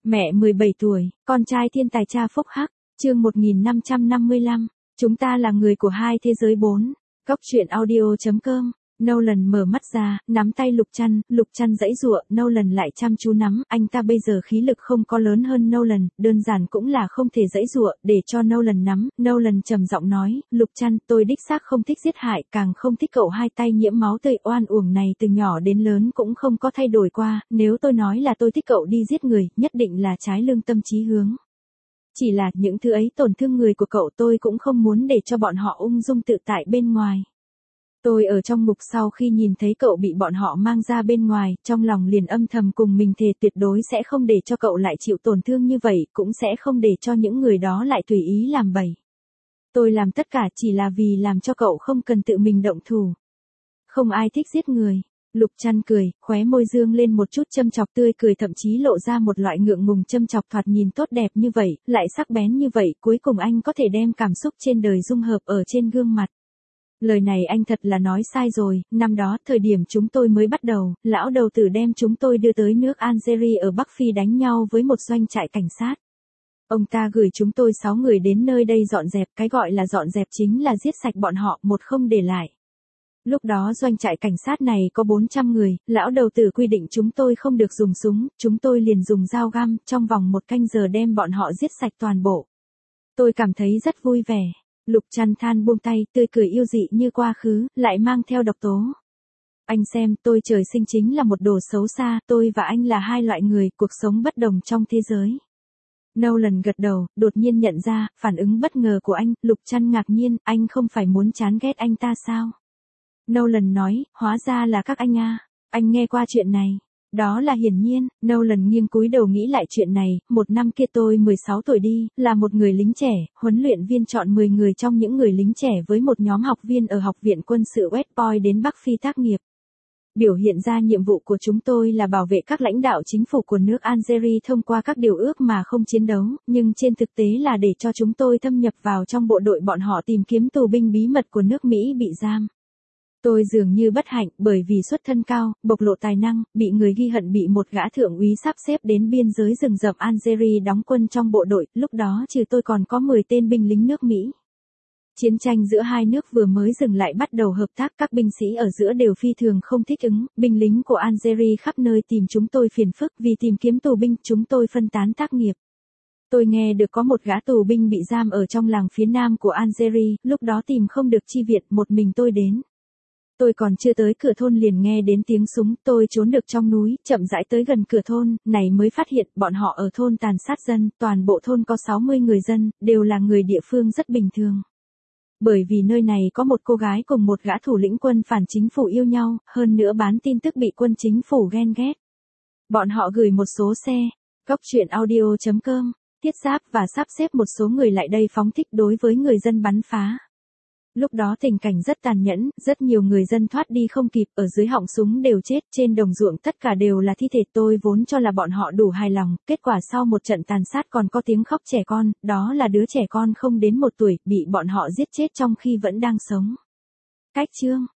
Mẹ 17 tuổi, con trai thiên tài cha phúc hắc, chương 1555, chúng ta là người của hai thế giới 4, góc truyện audio.com. Nolan mở mắt ra, nắm tay Lục Trăn giãy giụa, Nolan lại chăm chú nắm, anh ta bây giờ khí lực không có lớn hơn Nolan, đơn giản cũng là không thể giãy giụa, để cho Nolan nắm, Nolan trầm giọng nói, Lục Trăn, tôi đích xác không thích giết hại, càng không thích cậu hai tay nhiễm máu tươi oan uổng này từ nhỏ đến lớn cũng không có thay đổi qua, nếu tôi nói là tôi thích cậu đi giết người, nhất định là trái lương tâm chí hướng. Chỉ là những thứ ấy tổn thương người của cậu tôi cũng không muốn để cho bọn họ ung dung tự tại bên ngoài. Tôi ở trong ngục sau khi nhìn thấy cậu bị bọn họ mang ra bên ngoài, trong lòng liền âm thầm cùng mình thề tuyệt đối sẽ không để cho cậu lại chịu tổn thương như vậy, cũng sẽ không để cho những người đó lại tùy ý làm bậy. Tôi làm tất cả chỉ là vì làm cho cậu không cần tự mình động thủ. Không ai thích giết người. Lục Trăn cười, khóe môi dương lên một chút châm chọc tươi cười, thậm chí lộ ra một loại ngượng ngùng châm chọc, thoạt nhìn tốt đẹp như vậy, lại sắc bén như vậy, cuối cùng anh có thể đem cảm xúc trên đời dung hợp ở trên gương mặt. Lời này anh thật là nói sai rồi, năm đó, thời điểm chúng tôi mới bắt đầu, lão đầu tử đem chúng tôi đưa tới nước Algeria ở Bắc Phi đánh nhau với một doanh trại cảnh sát. Ông ta gửi chúng tôi 6 người đến nơi đây dọn dẹp, cái gọi là dọn dẹp chính là giết sạch bọn họ, một không để lại. Lúc đó doanh trại cảnh sát này có 400 người, lão đầu tử quy định chúng tôi không được dùng súng, chúng tôi liền dùng dao găm, trong vòng 1 canh giờ đem bọn họ giết sạch toàn bộ. Tôi cảm thấy rất vui vẻ. Lục Trăn than buông tay, tươi cười yêu dị như quá khứ, lại mang theo độc tố. Anh xem, tôi trời sinh chính là một đồ xấu xa, tôi và anh là hai loại người, cuộc sống bất đồng trong thế giới. Nolan gật đầu, đột nhiên nhận ra, phản ứng bất ngờ của anh, Lục Trăn ngạc nhiên, anh không phải muốn chán ghét anh ta sao? Nolan nói, hóa ra là các anh à, anh nghe qua chuyện này. Đó là hiển nhiên, Nolan nghiêng cúi đầu nghĩ lại chuyện này, một năm kia tôi 16 tuổi đi, là một người lính trẻ, huấn luyện viên chọn 10 người trong những người lính trẻ với một nhóm học viên ở học viện quân sự West Point đến Bắc Phi tác nghiệp. Biểu hiện ra nhiệm vụ của chúng tôi là bảo vệ các lãnh đạo chính phủ của nước Algeria thông qua các điều ước mà không chiến đấu, nhưng trên thực tế là để cho chúng tôi thâm nhập vào trong bộ đội bọn họ tìm kiếm tù binh bí mật của nước Mỹ bị giam. Tôi dường như bất hạnh, bởi vì xuất thân cao, bộc lộ tài năng, bị người ghi hận, bị một gã thượng úy sắp xếp đến biên giới rừng rậm Algeria đóng quân trong bộ đội, lúc đó trừ tôi còn có 10 tên binh lính nước Mỹ. Chiến tranh giữa hai nước vừa mới dừng lại bắt đầu hợp tác, các binh sĩ ở giữa đều phi thường không thích ứng, binh lính của Algeria khắp nơi tìm chúng tôi phiền phức, vì tìm kiếm tù binh, chúng tôi phân tán tác nghiệp. Tôi nghe được có một gã tù binh bị giam ở trong làng phía nam của Algeria, lúc đó tìm không được chi viện, một mình tôi đến. Tôi còn chưa tới cửa thôn liền nghe đến tiếng súng, tôi trốn được trong núi, chậm rãi tới gần cửa thôn, này mới phát hiện bọn họ ở thôn tàn sát dân, toàn bộ thôn có 60 người dân, đều là người địa phương rất bình thường. Bởi vì nơi này có một cô gái cùng một gã thủ lĩnh quân phản chính phủ yêu nhau, hơn nữa bán tin tức bị quân chính phủ ghen ghét. Bọn họ gửi một số xe, góc truyện audio.com, thiết giáp và sắp xếp một số người lại đây phóng thích đối với người dân bắn phá. Lúc đó tình cảnh rất tàn nhẫn, rất nhiều người dân thoát đi không kịp, ở dưới họng súng đều chết, trên đồng ruộng tất cả đều là thi thể. Tôi vốn cho là bọn họ đủ hài lòng, kết quả sau một trận tàn sát còn có tiếng khóc trẻ con, đó là đứa trẻ con không đến 1 tuổi, bị bọn họ giết chết trong khi vẫn đang sống. Cách chương